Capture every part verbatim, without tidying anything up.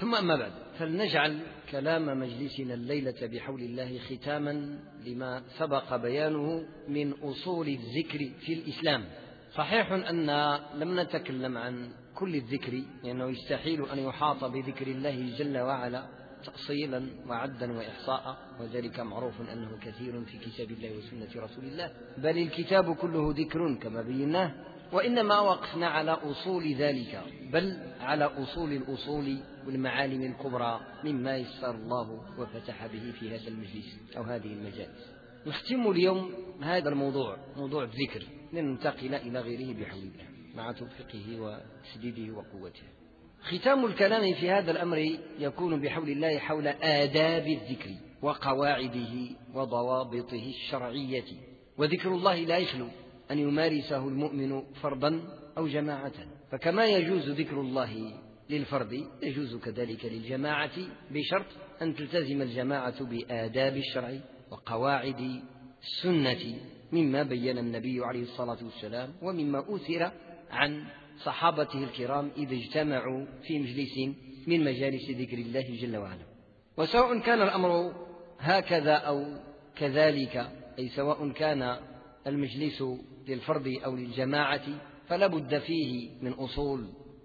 ثم أما بعد، فلنجعل كلام مجلسنا الليلة بحول الله ختاما لما سبق بيانه من أصول الذكر في الإسلام. صحيح أن لم نتكلم عن كل الذكر، لأنه يستحيل أن يحاط بذكر الله جل وعلا تأصيلا وعدا وإحصاء، وذلك معروف أنه كثير في كتاب الله وسنة رسول الله، بل الكتاب كله ذكر كما بيناه، وإنما وقفنا على أصول ذلك، بل على أصول الأصول والمعالم الكبرى مما يسر الله وفتح به في هذا المجلس أو هذه المجالس. نختم اليوم هذا الموضوع، موضوع الذكر، لننتقل إلى غيره بحول الله مع توفيقه وتسديده وقوته. ختام الكلام في هذا الأمر يكون بحول الله حول آداب الذكر وقواعده وضوابطه الشرعية. وذكر الله لا يخلو أن يمارسه المؤمن فرضا أو جماعة، فكما يجوز ذكر الله للفرد يجوز كذلك للجماعة، بشرط أن تلتزم الجماعة بآداب الشرع وقواعد السنة مما بين النبي عليه الصلاة والسلام ومما أثر عن صحابته الكرام إذا اجتمعوا في مجلس من مجالس ذكر الله جل وعلا. وسواء كان الأمر هكذا أو كذلك، أي سواء كان المجلس للفرد أو للجماعة، فلا بد فيه من أصول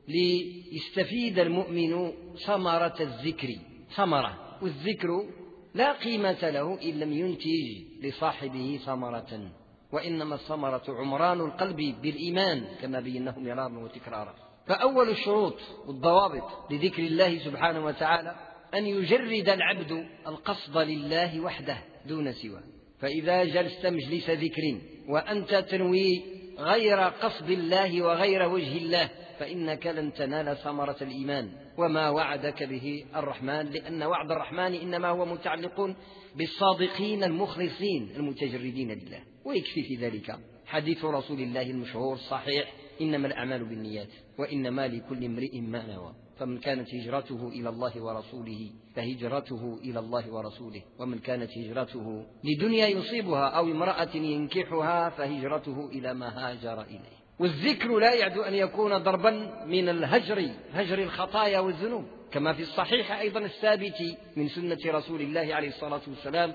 ليستفيد المؤمن ثمرة الذكر. ثمرة، والذكر لا قيمة له إن لم ينتج لصاحبه ثمرة، وإنما الثمرة عمران القلب بالإيمان كما بيناه مرارا وتكرارا. فأول الشروط والضوابط لذكر الله سبحانه وتعالى أن يجرد العبد القصد لله وحده دون سواه. فإذا جلست مجلس ذكر وأنت تنوي غير قصد الله وغير وجه الله فإنك لن تنال ثمرة الإيمان وما وعدك به الرحمن، لأن وعد الرحمن إنما هو متعلق بالصادقين المخلصين المتجردين لله. ويكفي في ذلك حديث رسول الله المشهور الصحيح: إنما الأعمال بالنيات وإنما لكل امرئ ما نوى، فمن كانت هجرته إلى الله ورسوله فهجرته إلى الله ورسوله، ومن كانت هجرته لدنيا يصيبها أو امرأة ينكحها فهجرته إلى ما هاجر إليه. والذكر لا يعد أن يكون ضربا من الهجر، هجر الخطايا والذنوب، كما في الصحيح أيضا الثابت من سنة رسول الله عليه الصلاة والسلام: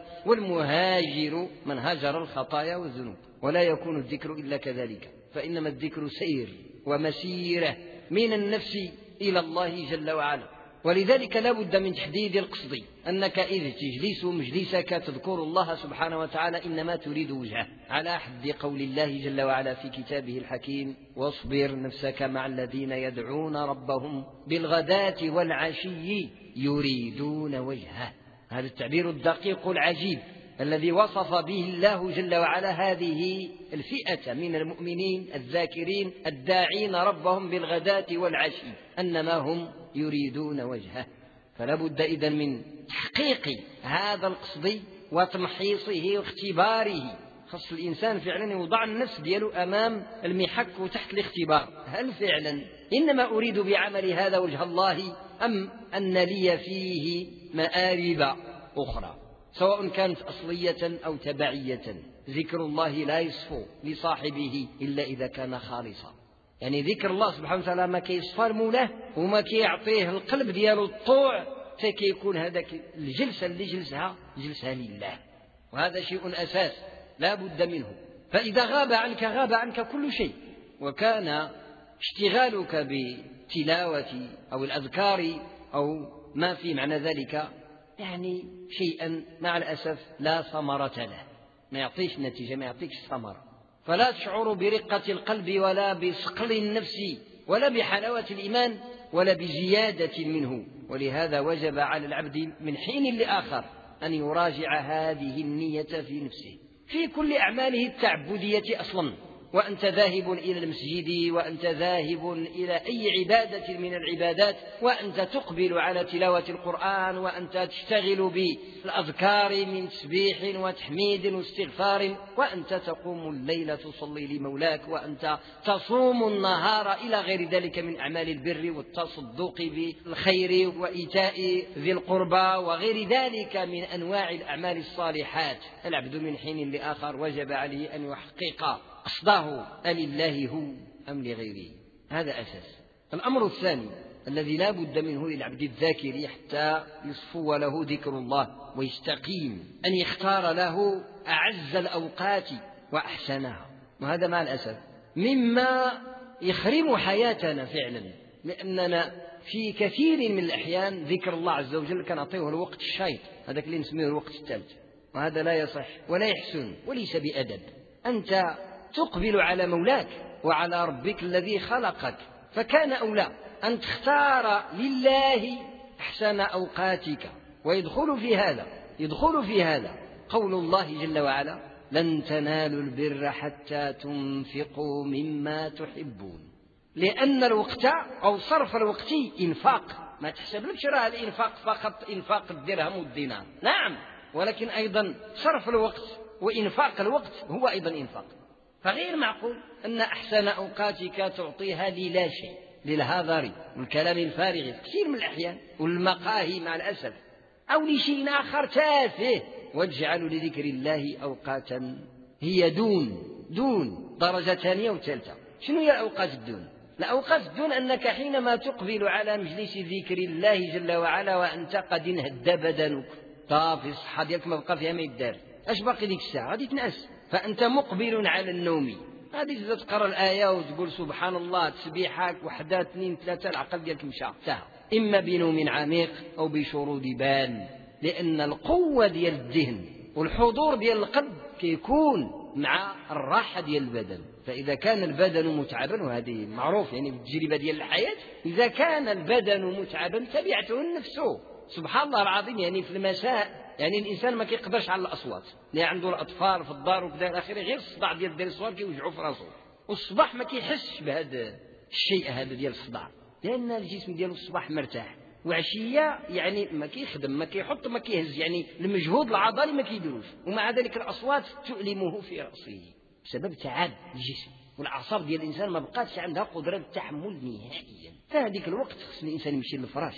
والمهاجر من هاجر الخطايا والذنوب. ولا يكون الذكر إلا كذلك، فإنما الذكر سير ومسيرة من النفس إلى الله جل وعلا. ولذلك لا بد من تحديد القصد، أنك إذ تجلس مجلسك تذكر الله سبحانه وتعالى إنما تريد وجهه، على حد قول الله جل وعلا في كتابه الحكيم: واصبر نفسك مع الذين يدعون ربهم بالغداة والعشي يريدون وجهه. هذا التعبير الدقيق العجيب الذي وصف به الله جل وعلا هذه الفئة من المؤمنين الذاكرين الداعين ربهم بالغداة والعشي أنما هم يريدون وجهه. فلا بد إذن من تحقيق هذا القصد وتمحيصه واختباره. خص الإنسان فعلا يوضع النفس دياله أمام المحك وتحت الاختبار: هل فعلا إنما أريد بعمل هذا وجه الله، أم أن لي فيه مآرب أخرى سواء كانت أصلية أو تبعية؟ ذكر الله لا يصفو لصاحبه إلا إذا كان خالصا. يعني ذكر الله سبحانه وتعالى ما كيصفر موله وما كيعطيه القلب دياله الطوع، فكيكون هذاك الجلسة اللي جلسها جلسها لله، وهذا شيء أساس لا بد منه. فإذا غاب عنك غاب عنك كل شيء، وكان اشتغالك بتلاوة أو الأذكار أو ما في معنى ذلك يعني شيئا مع الأسف لا ثمرة له، ما يعطيش نتيجة، ما يعطيش ثمرة. فلا تشعر برقة القلب ولا بصقل النفس ولا بحلاوة الإيمان ولا بزيادة منه. ولهذا وجب على العبد من حين لآخر أن يراجع هذه النية في نفسه في كل أعماله التعبدية أصلا، وأنت ذاهب إلى المسجد، وأنت ذاهب إلى أي عبادة من العبادات، وأنت تقبل على تلاوة القرآن، وأنت تشتغل بالأذكار من تسبيح وتحميد واستغفار، وأنت تقوم الليل تصلي لمولاك، وأنت تصوم النهار إلى غير ذلك من أعمال البر والتصدق بالخير وإيتاء ذي القربى وغير ذلك من أنواع الأعمال الصالحات. العبد من حين لآخر وجب عليه أن يحقق قصده ألله هو أم لغيره. هذا أساس. الأمر الثاني الذي لا بد منه للعبد الذاكر حتى يصفو له ذكر الله ويستقيم، أن يختار له أعز الأوقات وأحسنها. وهذا مع الأسف مما يخرم حياتنا فعلا، لأننا في كثير من الأحيان ذكر الله عز وجل كنعطيه الوقت الشيط، هذاك اللي نسميه الوقت الثالث، وهذا لا يصح ولا يحسن وليس بأدب. أنت تقبل على مولاك وعلى ربك الذي خلقك، فكان أولى أن تختار لله أحسن أوقاتك. ويدخل في هذا يدخل في هذا قول الله جل وعلا: لن تنالوا البر حتى تنفقوا مما تحبون. لأن الوقت أو صرف الوقت إنفاق، ما تحسب لكش راه الإنفاق فقط إنفاق الدرهم والدينار، نعم، ولكن أيضا صرف الوقت وإنفاق الوقت هو أيضا إنفاق. فغير معقول أن أحسن أوقاتك تعطيها للا شيء، للهذر والكلام الفارغ كثير من الأحيان والمقاهي مع الأسف، أو لشيء آخر تافه. واجعلوا لذكر الله أوقاتا هي دون دون درجة ثانية وثالثة. شنو هي الأوقات الدون؟ الأوقات الدون أنك حينما تقبل على مجلس ذكر الله جل وعلا وأنت قد انهد بدنك، طافي الصحة ديالك ما بقى فيها ما يدار، اش باقي ديك الساعة غادي تنعس، فأنت مقبل على النوم، غادي تبدا تقرا الآية وتقول سبحان الله، تسبيحك وحدة اثنين ثلاثة، العقل ديالك مشى انتهى، إما بنوم عميق أو بشرود بال. لأن القوة ديال الذهن والحضور ديال القلب كيكون مع الراحة ديال البدن. فإذا كان البدن متعبا، وهذه معروف يعني بالتجربة ديال الحياة، إذا كان البدن متعبا تبعته النفس. سبحان الله العظيم، يعني في المساء يعني الإنسان ما كيقدرش على الأصوات، اللي عنده الأطفال في الدار وكذا إلى آخره، غير الصداع ديال ديال الصوات كيوجعوا في راسه، والصباح ما كيحسش بهذا الشيء هذا ديال الصداع، لأن الجسم ديالو الصباح مرتاح، وعشية يعني ما كيخدم ما كيحط ما كيهز، يعني المجهود العضلي ما كيديروش، ومع ذلك الأصوات تؤلمه في رأسه بسبب تعب الجسم، والأعصاب ديال الإنسان ما بقاتش عندها قدرة التحمل نهائيا. فهذيك الوقت خص الإنسان يمشي للفراش.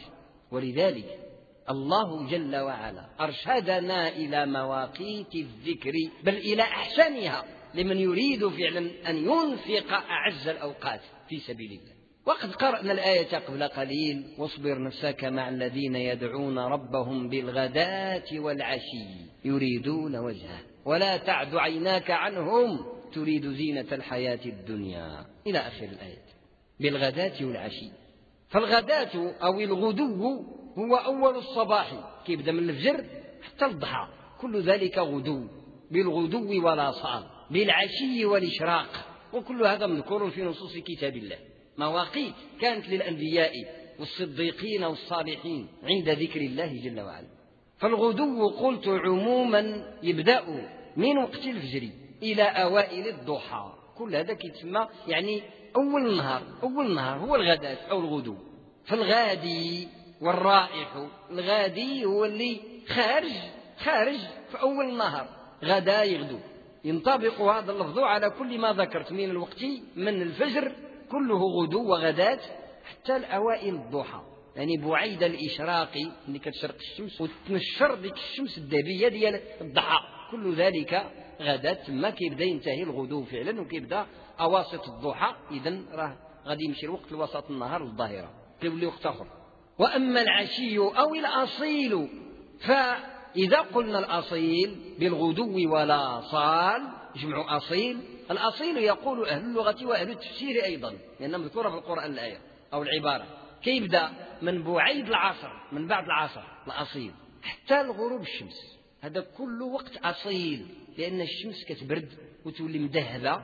ولذلك الله جل وعلا أرشدنا إلى مواقيت الذكر، بل إلى أحسنها لمن يريد فعلا أن ينفق أعز الأوقات في سبيل الله. وقد قرأنا الآية قبل قليل: واصبر نفسك مع الذين يدعون ربهم بالغداة والعشي يريدون وجهه ولا تعد عيناك عنهم تريد زينة الحياة الدنيا، إلى آخر الآية. بالغداة والعشي، فالغداة أو الغدو هو أول الصباح، كيبدأ من الفجر حتى الضحى، كل ذلك غدو. بالغدو والآصال، بالعشي والإشراق، وكل هذا مذكور في نصوص كتاب الله. مواقيت كانت للأنبياء والصديقين والصالحين عند ذكر الله جل وعلا. فالغدو قلت عموما يبدأ من وقت الفجر إلى أوائل الضحى، كل هذا كيتسمى يعني أول النهار. أول النهار هو الغداة أو الغدو. فالغادي والرائح، الغادي هو اللي خارج خارج في أول النهار، غدا يغدو. ينطبق هذا اللفظ على كل ما ذكرت من الوقت من الفجر كله غدو وغداة حتى الأوائل الضحى، يعني بعيد الإشراق اللي كتشرق الشمس وتنشر ديك الشمس الذهبية ديال الضحى، كل ذلك غداة. ما كيبدا ينتهي الغدو فعلا وكيبدا أواسط الضحى، إذن راه غادي يمشي الوقت لوسط النهار والظهيرة كيولي وقت آخر. وأما العشي أو الأصيل، فإذا قلنا الأصيل بالغدو والآصال جمع أصيل. الأصيل يقول أهل اللغة وأهل التفسير أيضا، لأنها مذكورة في القرآن الآية أو العبارة، كيبدأ من بعيد العصر، من بعد العصر الأصيل حتى الغروب الشمس، هذا كل وقت أصيل، لأن الشمس كتبرد وتولي مدهبة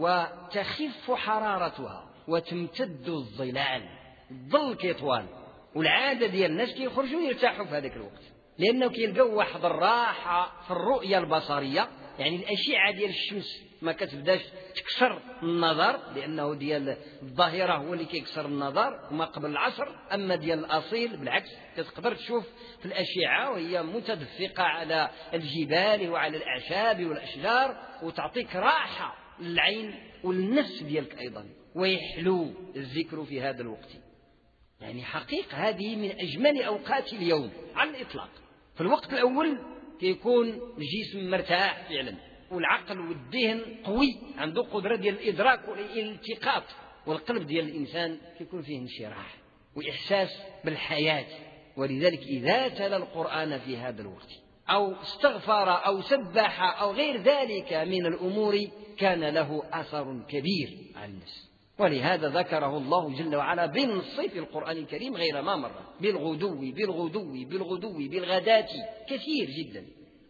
وتخف حرارتها وتمتد الظلال، الظل كيطوال، والعادة ديال الناس كيخرجوا يرتاحوا في هذاك الوقت، لأنه كيلقاو واحد الراحة في الرؤية البصرية، يعني الأشعة ديال الشمس ما كتبداش تكسر النظر، لأنه ديال الظاهرة هو اللي كيكسر النظر وما قبل العصر. أما ديال الأصيل بالعكس، كتقدر تشوف في الأشعة وهي متدفقة على الجبال وعلى الأعشاب والأشجار، وتعطيك راحة للعين والنفس ديالك أيضا، ويحلو الذكر في هذا الوقت. يعني حقيقة هذه من أجمل أوقات اليوم على الإطلاق. في الوقت الأول كيكون الجسم مرتاح فعلا، والعقل والذهن قوي، عنده قدرة ديال الإدراك والالتقاط، والقلب ديال الإنسان كيكون فيه انشراح. وإحساس بالحياة. ولذلك إذا تلا القرآن في هذا الوقت أو استغفر أو سبح أو غير ذلك من الأمور كان له أثر كبير على النفس. ولهذا ذكره الله جل وعلا بنص في القرآن الكريم غير ما مرة، بالغدو بالغدو بالغدو بالغداة، كثير جدا.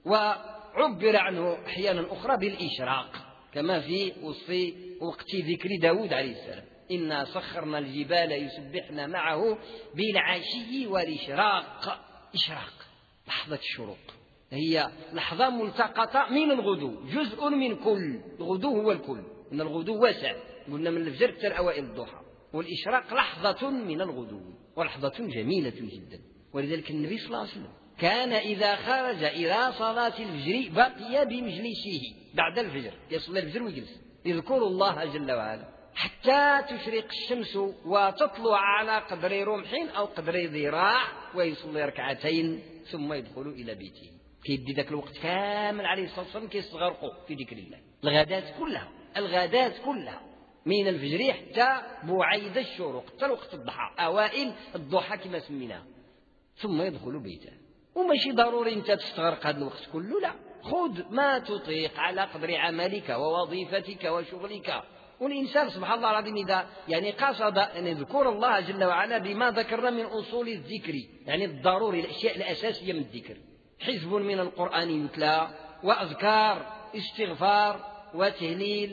وعبر عنه أحيانا أخرى بالإشراق كما في وصف وقت ذكر داود عليه السلام: إنا سخرنا الجبال يسبحن معه بالعشي والإشراق. إشراق لحظة الشروق، هي لحظة ملتقطة من الغدو، جزء من كل. الغدو هو الكل، إن الغدو واسع، قلنا من الفجر حتى أوائل الضحى، والإشراق لحظة من الغدو، ولحظة جميلة جدا. ولذلك النبي صلى الله عليه وسلم كان إذا خرج إلى صلاة الفجر بقي بمجلسه بعد الفجر، يصلي الفجر ويجلس يذكر الله جل وعلا حتى تشرق الشمس وتطلع على قدر رمح أو قدر ذراع، ويصلي ركعتين ثم يدخل إلى بيته. كيدي ذاك الوقت كامل عليه الصلاة والسلام كيستغرقوا في ذكر الله، الغادات كلها الغادات كلها من الفجر حتى بعيد الشروق، حتى وقت الضحى، أوائل الضحى كما سميناه، ثم يدخل بيته. وماشي ضروري أنت تستغرق هذا الوقت كله، لا، خذ ما تطيق على قدر عملك ووظيفتك وشغلك. والإنسان سبحان الله العظيم إذا يعني قصد أن يذكر الله جل وعلا بما ذكرنا من أصول الذكر، يعني الضروري الأشياء الأساسية من الذكر، حزب من القرآن يتلى، وأذكار استغفار وتهليل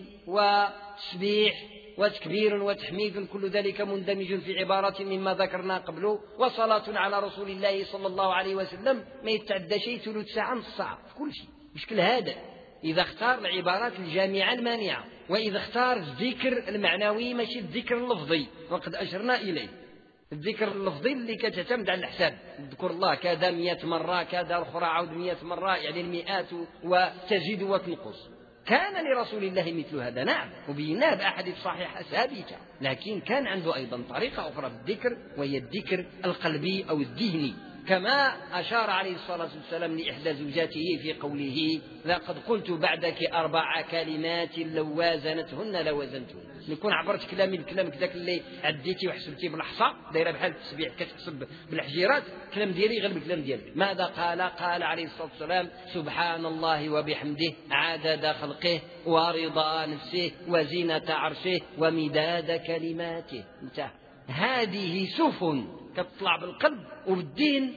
وتسبيح وتكبير وتحميد، كل ذلك مندمج في عبارة مما ذكرنا قبله، وصلاة على رسول الله صلى الله عليه وسلم ما يتعدى شيء ثلث ساعة نص ساعة في كل شيء. مشكل هذا إذا اختار العبارات الجامعة المانعة، وإذا اختار الذكر المعنوي ماشي الذكر اللفظي، وقد أشرنا إليه. الذكر اللفظي اللي كتعتمد على الحساب، اذكر الله كذا مئة مرة، كذا أخرى عود مئة مرة، يعني المئات وتزيد وتنقص. كان لرسول الله مثل هذا، نعم، وبيناه بأحاديث صحيحة ثابتة، لكن كان عنده أيضا طريقة أخرى في الذكر، وهي الذكر القلبي أو الذهني، كما أشار عليه الصلاة والسلام لإحدى زوجاته في قوله: لقد قلت بعدك أربع كلمات لو وازنتهن لوزنتهن. نكون عبرت كلامي بكلامك ذاك اللي عديتي وحسبتي بالحصى، دايره بحال التسبيح كتحسب بالحجيرات، كلام ديالي غير بالكلام ديالك. ماذا قال؟ قال عليه الصلاة والسلام: سبحان الله وبحمده عدد خلقه ورضا نفسه وزينة عرشه ومداد كلماته. انتهى. هذه سفن تطلع بالقلب وبالدين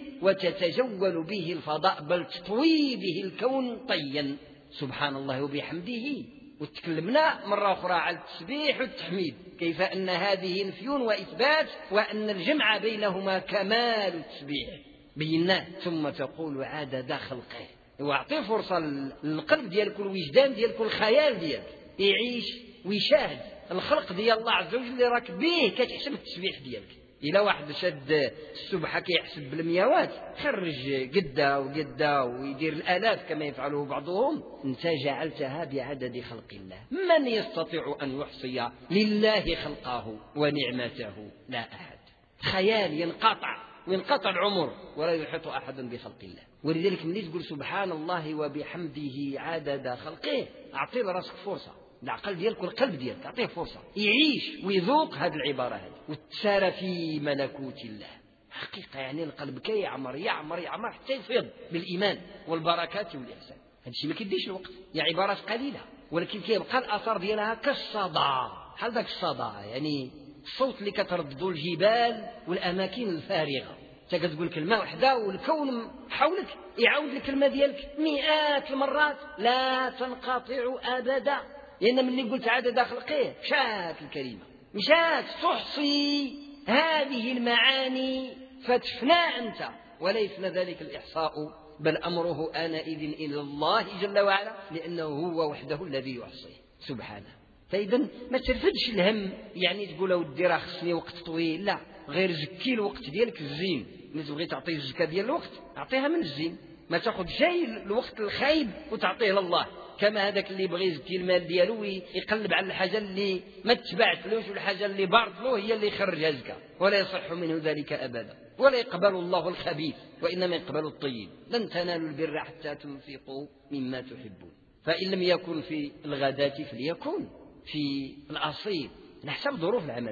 وتتجول به الفضاء، بل تطوي به الكون طيا. سبحان الله وبحمده. وتكلمنا مرة أخرى على التسبيح والتحميد، كيف أن هذه نفي وإثبات، وأن الجمع بينهما كمال التسبيح بيناه. ثم تقول عدد خلقه، واعطي فرصة للقلب ديالك والوجدان ديالك والخيال ديالك يعيش ويشاهد الخلق ديال الله عز وجل اللي راك به كتحسب التسبيح ديالك. إلا واحد شد السبحة كيحسب بالمياوات، خرج قدة وقدة ويدير الآلاف كما يفعله بعضهم. انت جعلتها بعدد خلق الله. من يستطيع أن يحصي لله خلقه ونعمته؟ لا أحد. خيال ينقطع وينقطع العمر ولا يحيط أحد بخلق الله. ولذلك ملي تقول سبحان الله وبحمده عدد خلقه، أعطي لراسك فرصة، العقل ديالك والقلب ديالك أعطيه فرصة يعيش ويذوق هذه العبارة هذه، وتسار في ملكوت الله. حقيقة يعني القلب كي يعمر يعمر يعمر حتى يفيض بالإيمان والبركات والإحسان. هذا الشيء ما كيديش الوقت، هي عبارات قليلة ولكن كيبقى الأثر ديالها كالصدى، بحال ذاك الصدى، يعني الصوت اللي كترددو الجبال والأماكن الفارغة. انت كتقول كلمة واحدة والكون حولك يعاود الكلمة ديالك مئات المرات لا تنقطع أبدا، لأن من اللي قلت عدد خلقه مشات الكلمة، مشات تحصي هذه المعاني فتفنى أنت، ولا يفنى ذلك الإحصاء، بل أمره آنئذ إلى الله جل وعلا، لأنه هو وحده الذي يحصيه سبحانه. فإذا ما ترفدش الهم، يعني تقول ودي راه خصني وقت طويل، لا، غير زكي الوقت ديالك الزين. ملي تبغي تعطي الزكاة ديال الوقت أعطيها من الزين، ما تاخذ شيء الوقت الخايب وتعطيه لله. كما هذاك اللي يبغي يزكي المال ديالو يقلب على الحاجة اللي ما تبعتلوش والحاجة اللي بارت له هي اللي يخرجها زكاة، ولا يصح منه ذلك أبدا، ولا يقبل الله الخبيث وإنما يقبل الطيب. لن تنالوا البر حتى تنفقوا مما تحبون. فإن لم يكن في الغداة فليكن في الأصيل، على حسب ظروف العمل ديالك.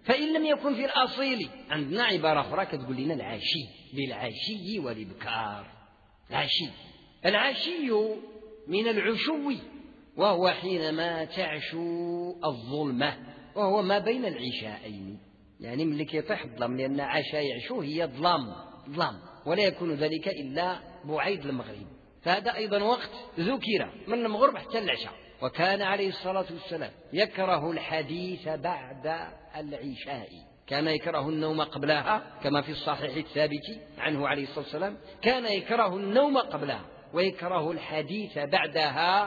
فإن لم يكن في الأصيل عندنا عبارة أخرى كتقول لنا العشي، بالعشي والإبكار. العشي العشي من العشو، وهو حينما تعشو الظلمة، وهو ما بين العشاءين، يعني ملي كيطيح الظلام، لأن عشا يعشو هي ظلام ظلام، ولا يكون ذلك إلا بعيد المغرب، فهذا أيضا وقت ذكر من المغرب حتى العشاء. وكان عليه الصلاة والسلام يكره الحديث بعد العشاء، كان يكره النوم قبلها كما في الصحيح الثابت عنه عليه الصلاة والسلام، كان يكره النوم قبلها ويكره الحديث بعدها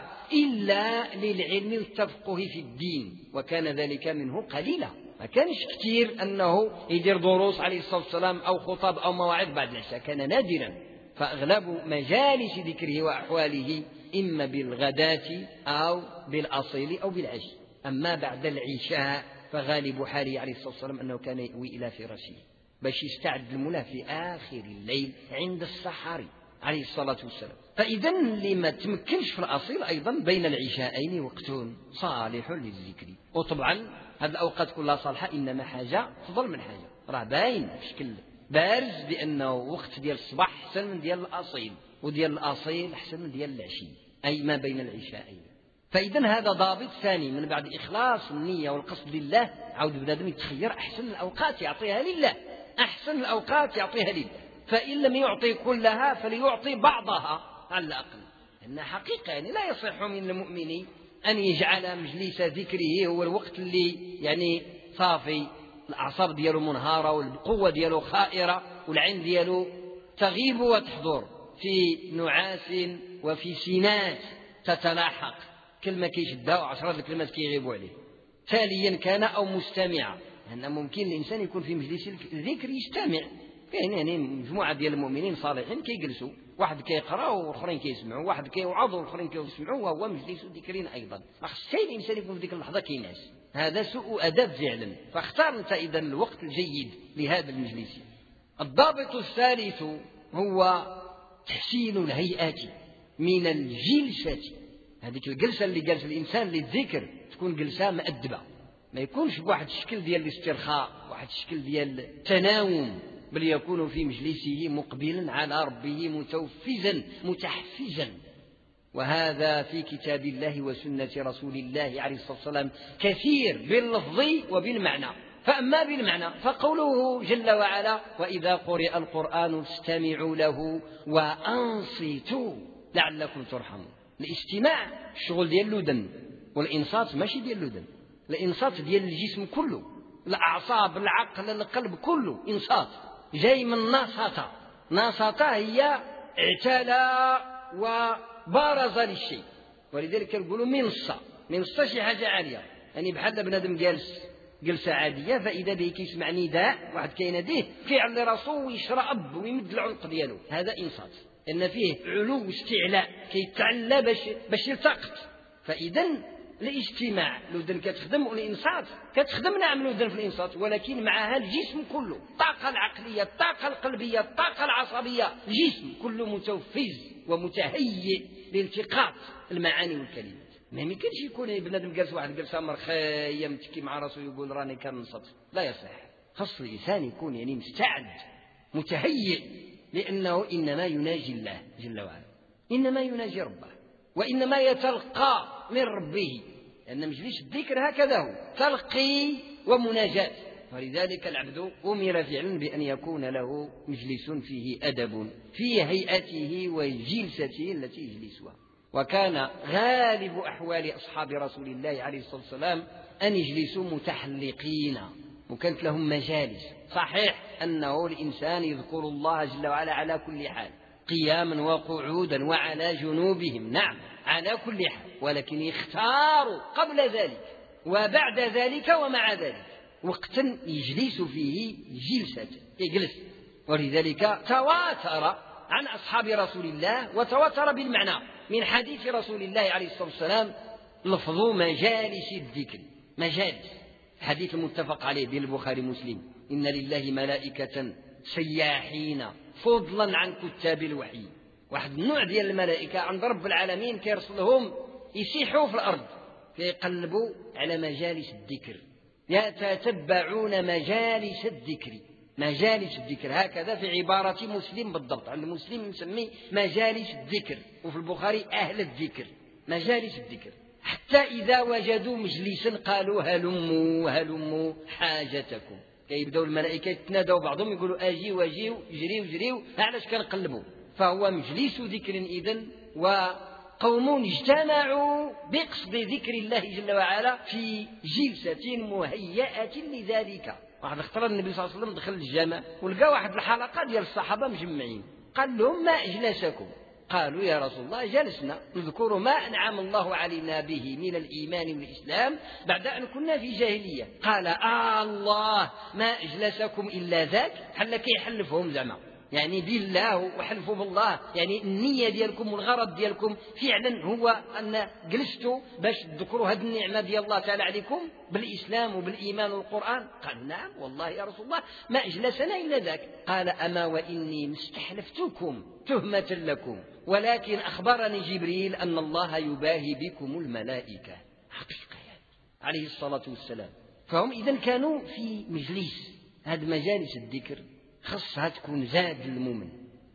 إلا للعلم والتفقه في الدين، وكان ذلك منه قليلا، ما كانش كثير أنه يدير دروس عليه الصلاة والسلام أو خطب أو مواعظ بعد العشاء، كان نادرا، فأغلب مجالس ذكره وأحواله إما بالغداة أو بالأصيل أو بالعشي. أما بعد العشاء فغالب حاله عليه الصلاة والسلام أنه كان يأوي إلى فراشه باش يستعد الملا في آخر الليل عند السحر عليه الصلاة والسلام. فإذا لما تمكنش في الأصيل أيضا بين العشاءين وقت صالح للذكر. وطبعا هذه الأوقات كلها صالحة، إنما حاجة تفضل من حاجة، راه باين بشكل بارز بأنه وقت ديال الصباح أحسن من ديال الأصيل، وديال الأصيل أحسن من ديال العشي، أي ما بين العشاءين. فإذا هذا ضابط ثاني، من بعد إخلاص النية والقصد لله عاود بنادم يتخير أحسن الأوقات يعطيها لله، أحسن الأوقات يعطيها لله، فإن لم يعطي كلها فليعطي بعضها على الأقل، لأن حقيقة يعني لا يصح من المؤمن أن يجعل مجلس ذكره هو الوقت اللي يعني صافي الأعصاب دياله منهارة والقوة دياله خائرة والعين دياله تغيب وتحضر في نعاس وفي سينات تتلاحق، كلمة كيشدها وعشرة الكلمات كيغيبوا عليه تاليا كان أو مستمعا، لأن ممكن الإنسان يكون في مجلس الذكر يستمع، كاين يعني مجموعة ديال المؤمنين صالحين كيجلسوا، واحد كيقرأ والآخرين كيسمعوا، واحد كيوعظ والآخرين كيسمعوا، وهو مجلس ذكر أيضا. خص الإنسان يكون في ذيك اللحظة كينعس، هذا سوء أدب فعلا، فاختار أنت إذا الوقت الجيد لهذا المجلس. الضابط الثالث هو تحسين الهيئات من الجلسة، هذيك الجلسة اللي جالس الإنسان للذكر تكون جلسة مؤدبة، ما يكونش بواحد الشكل ديال الاسترخاء، واحد الشكل ديال التناوم، بل يكون في مجلسه مقبلا على ربه متوفزا متحفزا. وهذا في كتاب الله وسنة رسول الله عليه الصلاة والسلام كثير باللفظ وبالمعنى. فأما بالمعنى فقوله جل وعلا: وإذا قرئ القرآن فاستمعوا له وأنصتوا لعلكم ترحمون. الاستماع الشغل ديال الودن، والإنصات ماشي ديال الودن، الإنصات ديال الجسم كله، الأعصاب العقل القلب كله إنصات، جاي من ناصته. ناصته هي اعتلى وبارز للشيء، ولذلك يقولوا منصة. منصة شي حاجة عالية، يعني بحال بنادم جالس جلسة عادية فإذا به كيسمع نداء واحد كيناديه كيعلي راسو ويشرب ويمد العنق ديالو، هذا إنصات، لأن فيه علو واستعلاء، كيتعلى باش باش يلتقط. فإذا الاجتماع الودن كتخدم، والإنصات كتخدم نعم الودن في الإنصات، ولكن معها الجسم كله، الطاقة العقلية، الطاقة القلبية، الطاقة العصبية، الجسم كله متوفز ومتهيئ لالتقاط المعاني والكلمات. ما يمكنش يكون بنادم جالس واحد جلسة مرخية متكي مع راسه يقول راني كنصت، لا يصح. خاص الإنسان يكون يعني مستعد متهيئ، لأنه إنما يناجي الله جل وعلا، إنما يناجي ربه، وإنما يتلقى من ربه، لأن مجلس الذكر هكذا هو تلقي ومناجاة. ولذلك العبد أمر فعلا بأن يكون له مجلس فيه أدب في هيئته وجلسته التي يجلسها. وكان غالب أحوال أصحاب رسول الله عليه الصلاة والسلام أن يجلسوا متحلقين، وكانت لهم مجالس. صحيح أنه الإنسان يذكر الله جل وعلا على كل حال، قياما وقعودا وعلى جنوبهم، نعم على كل حال، ولكن يختاروا قبل ذلك وبعد ذلك ومع ذلك وقتا يجلس فيه جلسة يجلس. ولذلك تواتر عن أصحاب رسول الله، وتواتر بالمعنى من حديث رسول الله عليه الصلاة والسلام لفظ مجالس الذكر، مجالس، حديث متفق عليه بين البخاري ومسلم: إن لله ملائكة سياحين فضلا عن كتاب الوحي. واحد النوع ديال الملائكة عند رب العالمين كيرسلهم يسيحوا في الأرض، كيقلبوا على مجالس الذكر، يتتبعون مجالس الذكر. مجالس الذكر هكذا في عبارة مسلم بالضبط، عند مسلم نسميه مجالس الذكر، وفي البخاري أهل الذكر، مجالس الذكر. حتى إذا وجدوا مجلسا قالوا هلموا هلموا حاجتكم. كيبداو الملائكة يتنادوا بعضهم يقولوا أجيوا أجيوا جريوا جريوا، علاش كنقلبوا؟ فهو مجلس ذكر إذن، وقوم اجتمعوا بقصد ذكر الله جل وعلا في جلسة مهيئة لذلك. واحد اختار النبي صلى الله عليه وسلم دخل الجامع ولقى واحد الحلقة ديال الصحابة مجمعين، قال لهم ما أجلسكم؟ قالوا يا رسول الله جلسنا نذكر ما أنعم الله علينا به من الإيمان والإسلام بعد أن كنا في جاهلية. قال آه الله ما أجلسكم إلا ذاك، حل كي يحلفهم زعما يعني بالله وحلفوا بالله، يعني النية ديالكم والغرض ديالكم فعلا هو أن جلستوا باش تذكروا هذه النعمة ديال الله تعالى عليكم بالإسلام وبالإيمان والقرآن. قال نعم والله يا رسول الله ما أجلسنا إلا ذاك. قال أما وإني مستحلفتكم تهمة لكم، ولكن أخبرني جبريل أن الله يباهي بكم الملائكة. حقيقة يعني عليه الصلاة والسلام. فهم إذن كانوا في مجلس، هذا مجالس الذكر خصها تكون زاد للمؤمن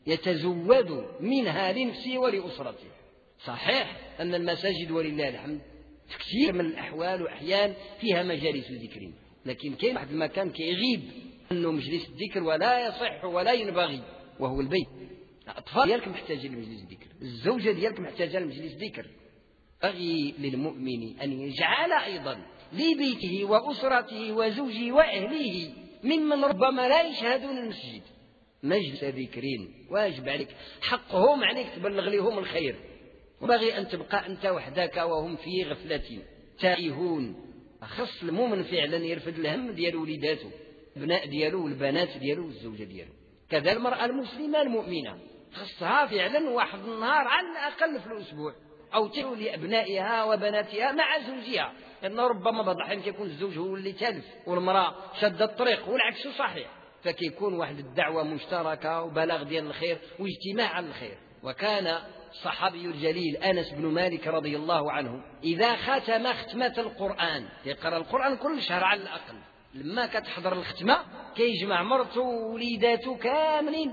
يتزود منها لنفسه ولأسرته. صحيح أن المساجد ولله الحمد كثير من الأحوال وأحيان فيها مجالس ذكر، لكن كاين واحد المكان كيغيب أنه مجلس الذكر ولا يصح ولا ينبغي، وهو البيت. الأطفال ديالك محتاجين لمجلس الذكر، الزوجة ديالك محتاجة لمجلس الذكر. أغي للمؤمن أن يجعل أيضا لبيته وأسرته وزوجه وأهله ممن ربما لا يشهدون المسجد مجلس ذكرين. واجب عليك، حقهم عليك تبلغ لهم الخير، وبغي أن تبقى أنت وحدك وهم في غفلة تائهون. أخص المؤمن فعلا يرفد الهم ديال وليداته، ابناء ديالو والبنات ديالو والزوجة ديالو. كذا المرأة المسلمة المؤمنة خصها فعلا واحد النهار على الأقل في الأسبوع أو تدعو لأبنائها وبناتها مع زوجها، لأنه ربما بعض الأحيان يكون الزوج هو اللي تلف والمرأة شد الطريق والعكس صحيح، فكيكون واحد الدعوة مشتركة وبلاغ ديال الخير واجتماع على الخير. وكان الصحابي الجليل أنس بن مالك رضي الله عنه إذا ختم ختمة القرآن، يقرأ القرآن كل شهر على الأقل، لما كتحضر الختمة كيجمع مرته ووليداته كاملين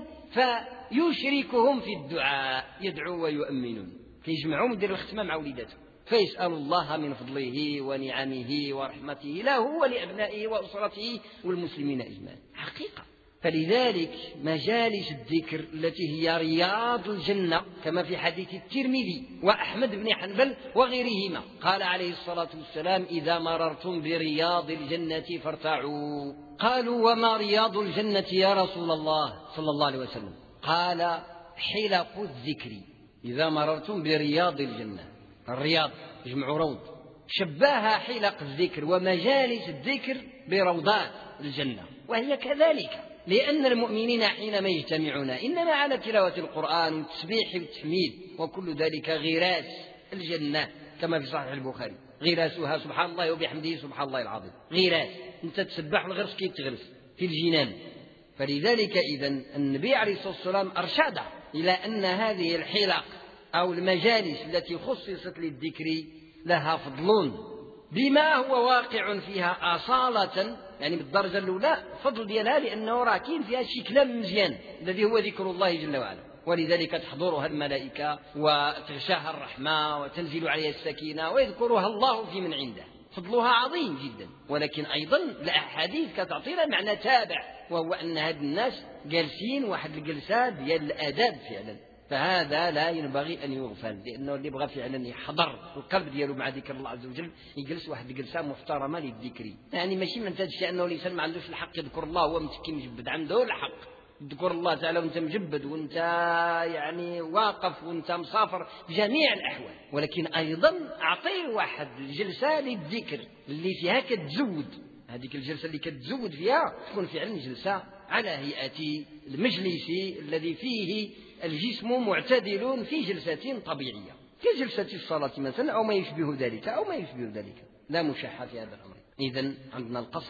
فيشركهم في الدعاء، يدعو ويؤمنون، كيجمعهم يدير الختمة مع وليداته فيسأل الله من فضله ونعمه ورحمته له ولأبنائه وأسرته والمسلمين أجمعين. حقيقة. فلذلك مجالس الذكر التي هي رياض الجنة كما في حديث الترمذي وأحمد بن حنبل وغيرهما، قال عليه الصلاة والسلام إذا مررتم برياض الجنة فارتعوا. قالوا وما رياض الجنة يا رسول الله صلى الله عليه وسلم؟ قال حلق الذكر. إذا مررتم برياض الجنة، الرياض يجمع روض، شباها حلق الذكر ومجالس الذكر بروضات الجنة، وهي كذلك، لأن المؤمنين حينما يجتمعون إنما على تلاوة القرآن والتسبيح والتحميد، وكل ذلك غراس الجنة كما في صحيح البخاري، غراسها سبحان الله وبحمده سبحان الله العظيم. غراس أنت تسبح الغرس كي تغرس في الجنان. فلذلك إذن النبي عليه الصلاة والسلام أرشد إلى أن هذه الحلق أو المجالس التي خصصت للذكر لها فضل بما هو واقع فيها أصالة، يعني بالدرجة الأولى فضل ديالها لأنه راكين فيها شي كلام مزيان الذي هو ذكر الله جل وعلا، ولذلك تحضرها الملائكة وتغشاها الرحمة وتنزل عليها السكينة ويذكرها الله في من عنده. فضلها عظيم جدا. ولكن أيضا الأحاديث كتعطينا معنى تابع، وهو أن هاد الناس جالسين واحد الجلسات ديال الآداب فعلا، فهذا لا ينبغي أن يغفل، لأنه اللي بغى فعلا يحضر القلب ديالو مع ذكر الله عز وجل يجلس واحد الجلسة محترمة للذكر. يعني ماشي من هذا الشيء أنه الإنسان ما عندوش الحق يذكر الله وهو متكي مجبد، عنده الحق تذكر الله تعالى وانت مجبد وانت يعني واقف وانت مسافر في جميع الأحوال، ولكن أيضا أعطيه واحد الجلسة للذكر اللي فيها كتزود، هذيك الجلسة اللي كتزود فيها تكون فعلا جلسة على هيئة المجلس الذي فيه الجسم معتدل في جلسة طبيعية، في جلسة الصلاة مثلا أو ما يشبه ذلك أو ما يشبه ذلك، لا مشاحة في هذا الأمر. إذن عندنا القصد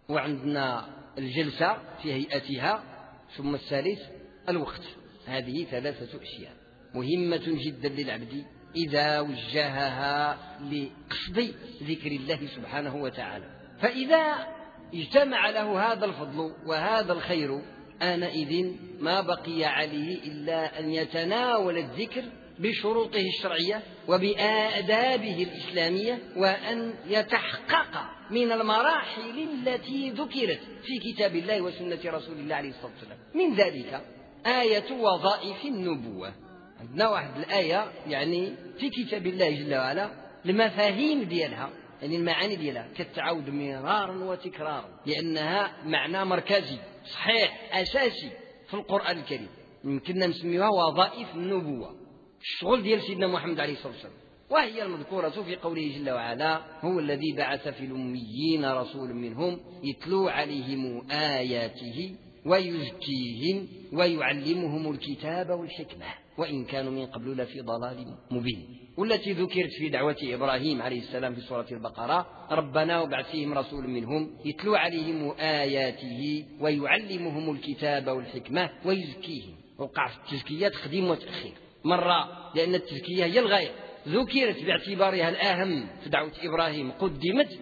وعندنا الجلسة في هيئتها، ثم الثالث الوقت. هذه ثلاثة أشياء مهمة جدا للعبد إذا وجهها لقصد ذكر الله سبحانه وتعالى. فإذا اجتمع له هذا الفضل وهذا الخير آنئذ ما بقي عليه إلا أن يتناول الذكر بشروطه الشرعية وبآدابه الإسلامية، وأن يتحقق من المراحل التي ذكرت في كتاب الله وسنة رسول الله عليه الصلاة والسلام. من ذلك آية وظائف النبوة. عندنا واحد الآية يعني في كتاب الله جل وعلا المفاهيم ديالها، يعني المعاني ديالها كتعود مرارا وتكرارا، لأنها معنى مركزي صحيح أساسي في القرآن الكريم. يمكننا نسميها وظائف النبوة، الشغل ديال سيدنا محمد عليه الصلاة والسلام، وهي المذكورة في قوله جل وعلا: هو الذي بعث في الأميين رسول منهم يتلو عليهم آياته ويزكيهم ويعلمهم الكتاب والحكمة وإن كانوا من قبل لفي ضلال مبين. والتي ذكرت في دعوة إبراهيم عليه السلام في سورة البقرة: ربنا وابعث فيهم رسول منهم يتلو عليهم آياته ويعلمهم الكتاب والحكمة ويزكيهم. وقع في التزكية تقديم وتأخير، مرة لأن التزكية هي الغاية ذكرت باعتبارها الأهم في دعوة إبراهيم قدمت،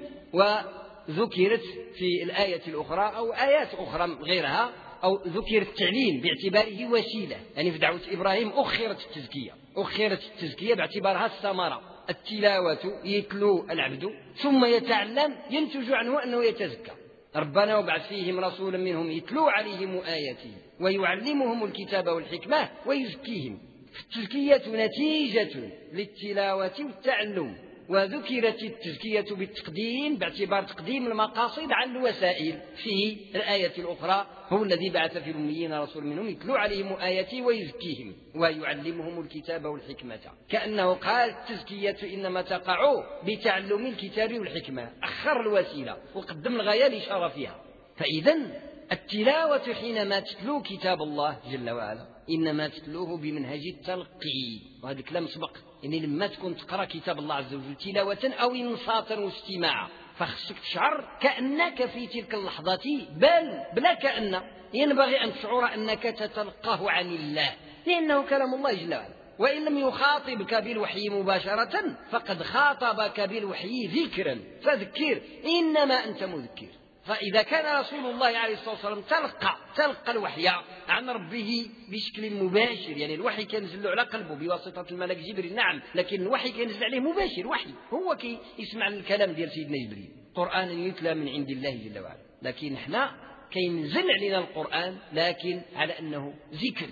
وذكرت في الآية الأخرى أو آيات أخرى غيرها أو ذكر التعليم باعتباره وسيلة. يعني في دعوة إبراهيم أخرت التزكية أخرت التزكية باعتبارها الثمرة. التلاوة يتلو العبد ثم يتعلم ينتج عنه أنه يتزكى. ربنا وابعث فيهم رسولا منهم يتلو عليهم آياته ويعلمهم الكتاب والحكمة ويزكيهم. التزكية نتيجة للتلاوة والتعلم، وذكرت التزكية بالتقديم باعتبار تقديم المقاصد على الوسائل. في الآية الأخرى: هو الذي بعث في الأميين رسول منهم يتلو عليهم آياته ويزكيهم ويعلمهم الكتاب والحكمة، كأنه قال التزكية إنما تقع بتعلم الكتاب والحكمة، أخر الوسيلة وقدم الغاية لشرفها. فإذا التلاوة حينما تتلو كتاب الله جل وعلا إنما تتلوه بمنهج التلقي، وهذا الكلام سبق. يعني لما تكون تقرأ كتاب الله عز وجل تلاوة أو إنصاتا واستماعا فخصك تشعر كأنك في تلك اللحظة، بل بلا كأن، ينبغي أن تشعر أنك تتلقاه عن الله، لأنه كلام الله جل وعلا. وإن لم يخاطبك بالوحي مباشرة فقد خاطبك بالوحي ذكرا، فذكر إنما أنت مذكر. فإذا كان رسول الله عليه الصلاة والسلام تلقى تلقى الوحي عن ربه بشكل مباشر، يعني الوحي كان ينزل على قلبه بواسطة الملك جبريل، نعم، لكن الوحي كان ينزل عليه مباشر، وحي هو كي يسمع الكلام ديال سيدنا جبريل، قرآن يتلى من عند الله جل وعلا. لكن احنا كينزل علينا القرآن لكن على أنه ذكر.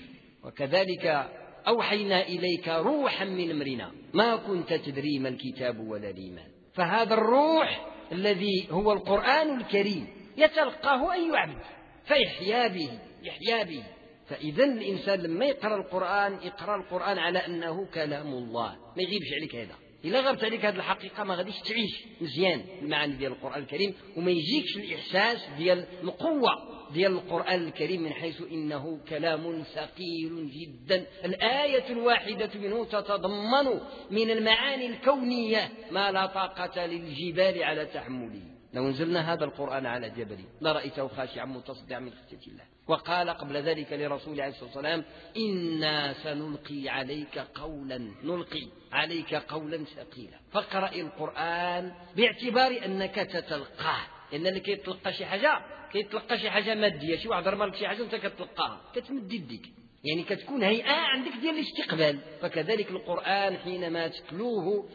وكذلك أوحينا إليك روحا من أمرنا ما كنت تدري ما الكتاب ولا الإيمان. فهذا الروح الذي هو القرآن الكريم يتلقاه أي عبد فيحيا به يحيا به. فإذا الإنسان لما يقرأ القرآن يقرأ القرآن على أنه كلام الله، ما يغيبش عليك هذا. إلا غابت عليك هذه الحقيقة ما غاديش تعيش مزيان المعاني ديال القرآن الكريم، وما يجيكش الإحساس ديال القوة ديال القرآن الكريم من حيث إنه كلام ثقيل جدا. الآية الواحدة منه تتضمن من المعاني الكونية ما لا طاقة للجبال على تحمله. لو نزلنا هذا القرآن على جبل لرأيته خاشعا متصدعا من خشية الله. وقال قبل ذلك لرسول عليه الصلاة والسلام: إنا سنلقي عليك قولا نلقي عليك قولا ثقيلا. فاقرأ القرآن باعتبار أنك تتلقاه، إن اللي كيتلقى شي حاجة كيتلقى شي حاجة مادية، شي واحد رمى لك شي حاجة وأنت كتلقاها كتمد يديك، يعني كتكون هيئة عندك ديال الاستقبال. فكذلك القرآن حينما تتلوه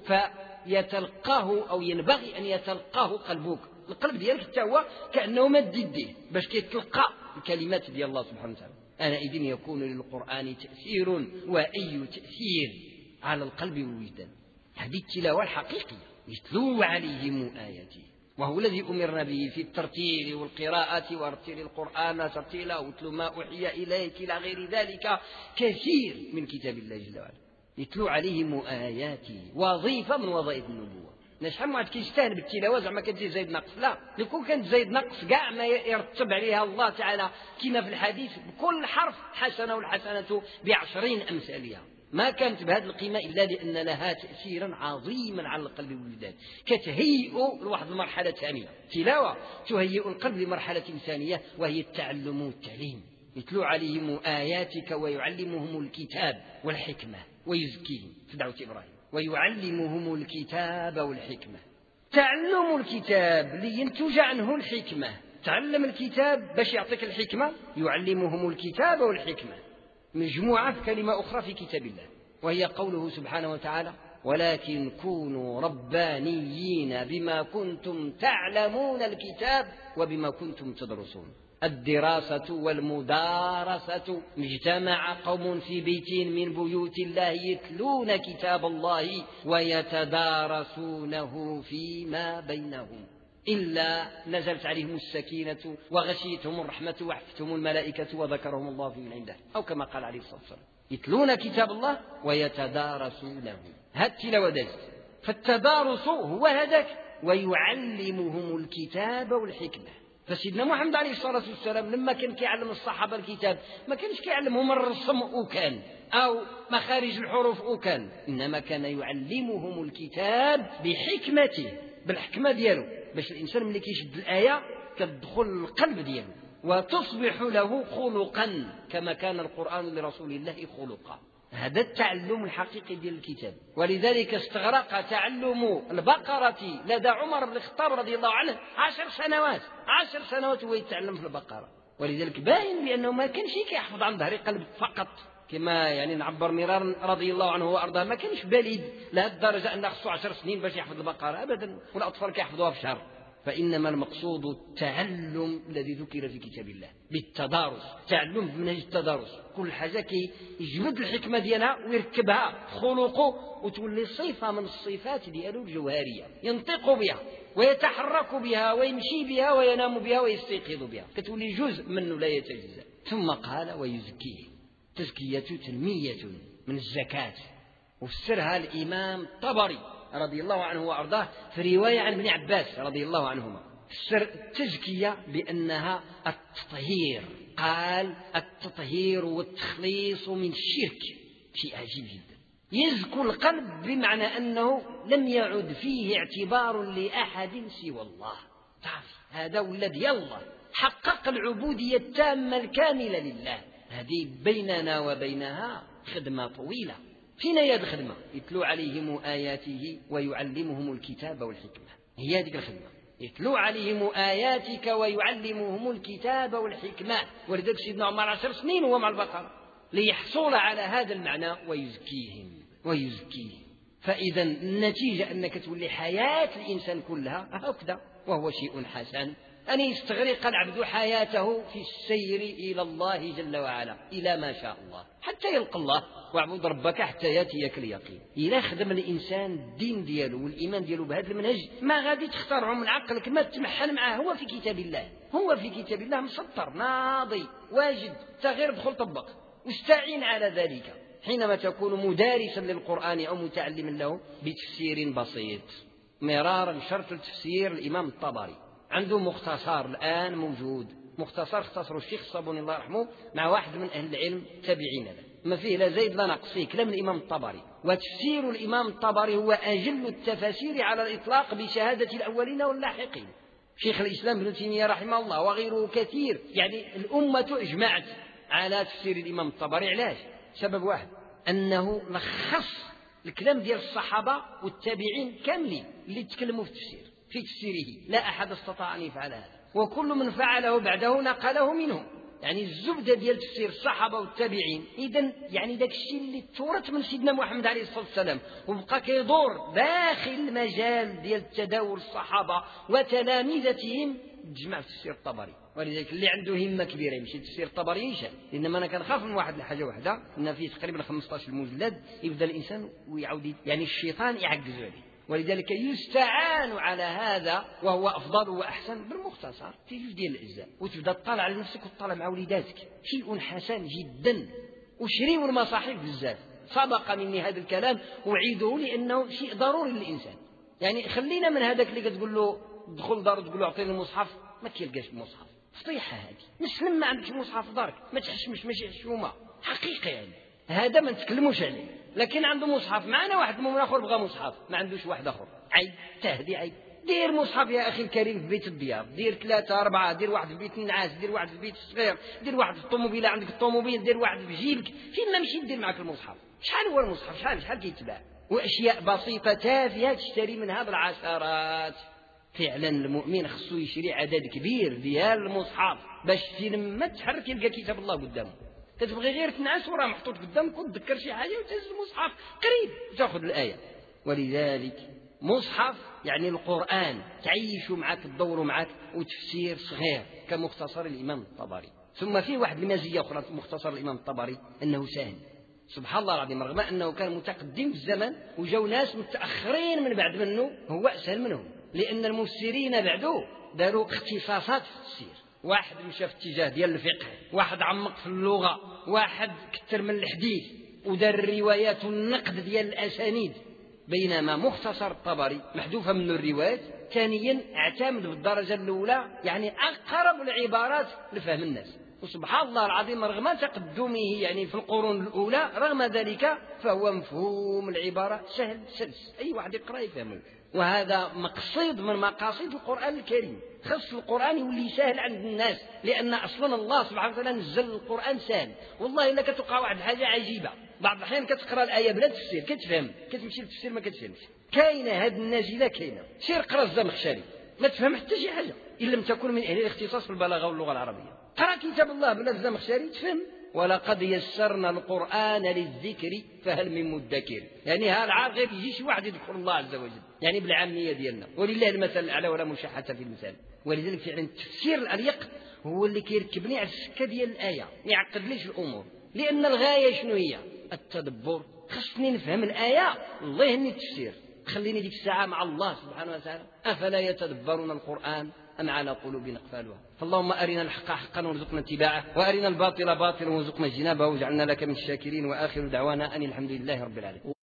فيتلقاه أو ينبغي أن يتلقاه قلبك، القلب ديالك حتى هو كأنه مد يديه باش كيتلقى الكلمات ديال الله سبحانه وتعالى. أنئذ يكون للقرآن تأثير، وأي تأثير على القلب والوجدان. هذه التلاوة الحقيقية يتلو عليهم آياته، وهو الذي أمرنا به في الترتيل والقراءة، وارتل القرآن ترتيلا واتل ما أوحي إليك إلى غير ذلك، كثير من كتاب الله جل وعلا يتلو عليهم آياته. وظيفة من وظائف النبوة. شحال واحد كيستهل بالتلاوة زعما كتجي زايد نقص، لا، لكون كانت زايد نقص كاع ما يرتب عليها الله تعالى كما في الحديث: بكل حرف حسنة والحسنة بعشرين أمثالها. ما كانت بهذه القيمة إلا لأن لها تأثيرا عظيما على القلب والوجدان، كتهيئ لواحد المرحلة ثانية. تلاوة تهيئ القلب لمرحلة ثانية وهي التعلم والتعليم. يتلو عليهم آياتك ويعلمهم الكتاب والحكمة ويزكيهم في دعوة إبراهيم، ويعلمهم الكتاب والحكمة. تعلم الكتاب لينتج عنه الحكمة. تعلم الكتاب باش يعطيك الحكمة، يعلمهم الكتاب والحكمة، مجموعة في كلمة أخرى في كتاب الله، وهي قوله سبحانه وتعالى: ولكن كونوا ربانيين بما كنتم تعلمون الكتاب وبما كنتم تدرسون. الدراسة والمدارسة. اجتمع قوم في بيت من بيوت الله يتلون كتاب الله ويتدارسونه فيما بينهم إلا نزلت عليهم السكينة وغشيتهم الرحمة وحفتهم الملائكة وذكرهم الله في من عنده، أو كما قال عليه الصلاة والسلام: يتلون كتاب الله ويتدارسونه. هذا التلاوة دازت. فالتدارس هو هذاك، ويعلمهم الكتاب والحكمة. فسيدنا محمد عليه الصلاة والسلام لما كان كيعلم الصحابة الكتاب ما كانش كيعلمهم الرسم وكان أو مخارج الحروف وكان، إنما كان يعلمهم الكتاب بحكمته، بالحكمة ديالو، باش الإنسان ملي كيشد الآية كتدخل القلب ديالو وتصبح له خلقا كما كان القرآن لرسول الله خلقا. هذا التعلم الحقيقي ديال الكتاب. ولذلك استغرق تعلم البقرة لدى عمر بن الخطاب رضي الله عنه عشر سنوات عشر سنوات وهو يتعلم في البقرة. ولذلك باين بأنه ما كانش كيحفظ عن ظهر قلب فقط، كما يعني نعبر مرارا رضي الله عنه وأرضاه، ما كانش بليد لهذه الدرجة أن خصو عشر سنين باش يحفظ البقرة أبدا، والأطفال كيحفظوها في شهر. فإنما المقصود التعلم الذي ذكر في كتاب الله بالتدارس، تعلم بمنهج التدارس، كل حاجة كي يجبد الحكمة ديالها ويركبها خلقه وتولي صفة من الصفات ديالو الجوهرية، ينطق بها ويتحرك بها ويمشي بها وينام بها ويستيقظ بها، كتولي جزء منه لا يتجزأ. ثم قال: ويزكيه. تزكية تنمية من الزكاة، وفسرها الإمام الطبري رضي الله عنه وأرضاه في رواية عن ابن عباس رضي الله عنهما. فسر التزكية بأنها التطهير، قال: التطهير والتخليص من الشرك، شيء عجيب جدا. يزكو القلب بمعنى أنه لم يعد فيه اعتبار لأحد سوى الله، تعرف هذا ولد يلا حقق العبودية التامة الكاملة لله. هذه بيننا وبينها خدمة طويلة. فين هي الخدمة؟ يتلو عليهم آياته ويعلمهم الكتاب والحكمة، هي هذه الخدمة، يتلو عليهم آياتك ويعلمهم الكتاب والحكمة. ولذلك سيدنا عمر عشر سنين وهو مع البقرة ليحصل على هذا المعنى: ويزكيهم ويزكيهم. فإذا النتيجة أنك تولي حياة الإنسان كلها هكذا، وهو شيء حسن أن يستغرق العبد حياته في السير إلى الله جل وعلا إلى ما شاء الله حتى يلقى الله. واعبد ربك حتى ياتيك اليقين. إذا خدم الإنسان الدين ديالو والإيمان ديالو بهذا المنهج ما غادي تخترعه من عقلك، ما تمحن معه، هو في كتاب الله، هو في كتاب الله مسطر ناضي واجد، تغير دخل طبق واستعين على ذلك حينما تكون مدارسا للقرآن أو متعلما له بتفسير بسيط. مرارا شرط التفسير الإمام الطبري عنده مختصر الآن موجود، مختصر اختصره الشيخ الصابوني الله يرحمه مع واحد من أهل العلم تابعين له، ما فيه لا زيد لا نقص، فيه كلام الإمام الطبري. وتفسير الإمام الطبري هو أجل التفاسير على الإطلاق بشهادة الأولين واللاحقين. شيخ الإسلام ابن تيمية رحمه الله وغيره كثير، يعني الأمة اجمعت على تفسير الإمام الطبري. علاش؟ سبب واحد، أنه لخص الكلام ديال الصحابة والتابعين كاملين اللي تكلموا في التفسير في تفسيره، لا أحد استطاع أن يفعل هذا، وكل من فعله بعده نقله منهم. يعني الزبدة ديال تفسير الصحابة والتابعين. إذن يعني داك الشيء اللي تورث من سيدنا محمد عليه الصلاة والسلام وبقى كيدور داخل المجال ديال تداول الصحابة وتلامذتهم تجمع في تفسير الطبري. ولذلك اللي عنده همة كبيرة يمشي تفسير الطبري ينشأ. إنما أنا كنخاف من واحد الحاجة واحدة، إن فيه تقريبا خمسطاش مجلد يبدأ الإنسان ويعود يعني الشيطان يعجز عليه. ولذلك يستعان على هذا وهو أفضل وأحسن بالمختصر في جوج ديال الأجزاء، وتبدأ تطلع على نفسك وتطلع مع وليداتك، شيء حسن جدا. وشريوا المصاحف بزاف، سبق مني هذا الكلام وعيده لأنه شيء ضروري للإنسان. يعني خلينا من هذاك اللي كتقول له دخل دار تقول له أعطيني المصحف ما كيلقاش المصحف، فضيحة هذه. مسلم ما عندكش مصحف في دارك ما تحشمش، ماشي حشومة حقيقة، يعني هذا ما نتكلموش عليه. لكن عنده مصحف، معنا واحد من آخر بغى مصحف ما عندوش واحد آخر، عيب، تهدي عيب. دير مصحف يا أخي الكريم في بيت الديار، دير ثلاثة أربعة، دير واحد في بيت النعاس، دير واحد في بيت الصغير، دير واحد في الطوموبيل عندك الطوموبيل، دير واحد في جيبك، فين ما مشيت دير معك المصحف. شحال هو المصحف؟ شحال شحال كيتباع؟ وأشياء بسيطة تافهة تشتري منها بالعشرات. فعلا المؤمن خصو يشري عدد كبير ديال المصحف باش فين ما تحرك يلقى كتاب الله قدامه. تتبغي غير تنعس وراه محطوط قدامك وتذكر شي حاجة وتهز المصحف قريب تاخذ الآية. ولذلك مصحف يعني القرآن تعيش معك تدور معك، وتفسير صغير كمختصر الإمام الطبري. ثم في واحد المزية أخرى في مختصر الإمام الطبري أنه سهل سبحان الله العظيم، رغم أنه كان متقدم في الزمن وجاو ناس متأخرين من بعد منه هو أسهل منهم، لأن المفسرين بعده داروا اختصاصات في التفسير. واحد مشى في اتجاه ديال الفقه، واحد عمق في اللغة، واحد كتر من الحديث ودار الروايات والنقد ديال الأسانيد. بينما مختصر الطبري محذوفة منه الروايات. ثانيا اعتمد بالدرجة الأولى يعني أقرب العبارات لفهم الناس. وسبحان الله العظيم رغم تقدمه يعني في القرون الأولى، رغم ذلك فهو مفهوم العبارة سهل سلس، أي واحد يقرأ يفهمه. وهذا مقصود من مقاصد القرآن الكريم، خص القرآن يولي سهل عند الناس، لأن أصلا الله سبحانه وتعالى نزل القرآن سهل. والله إلا كتوقع واحد الحاجة عجيبة، بعض الأحيان كتقرأ الآية بلا تفسير كتفهم، كتمشي للتفسير ما كتفهمش. كاينة هاد النازلة كاينة، سير قرأ الزمخشري ما تفهم حتى شي حاجة إن لم تكن من أهل الاختصاص في البلاغة واللغة العربية. قرأ كتاب الله بلا الزمخشري تفهم. ولقد يسرنا القرآن للذكر فهل من مدكر، يعني ها العار غير يجي شي واحد يذكر الله عز وجل يعني بالعامية ديالنا، ولله المثل الأعلى ولا مشاحة في المثال. ولذلك فعلا التفسير الأليق هو اللي كيركبني على السكة ديال الآية، ما يعقد ليش الأمور، لأن الغاية شنو هي؟ التدبر. خصني نفهم الآية، الله يهني التفسير، خليني ديك الساعة مع الله سبحانه وتعالى. أفلا يتدبرون القرآن أم على قلوب أقفالها؟ فاللهم أرنا الحق حقا وارزقنا اتباعه، وأرنا الباطل باطلا وارزقنا اجتنابه، واجعلنا لك من الشاكرين. وآخر دعوانا أن الحمد لله رب العالمين.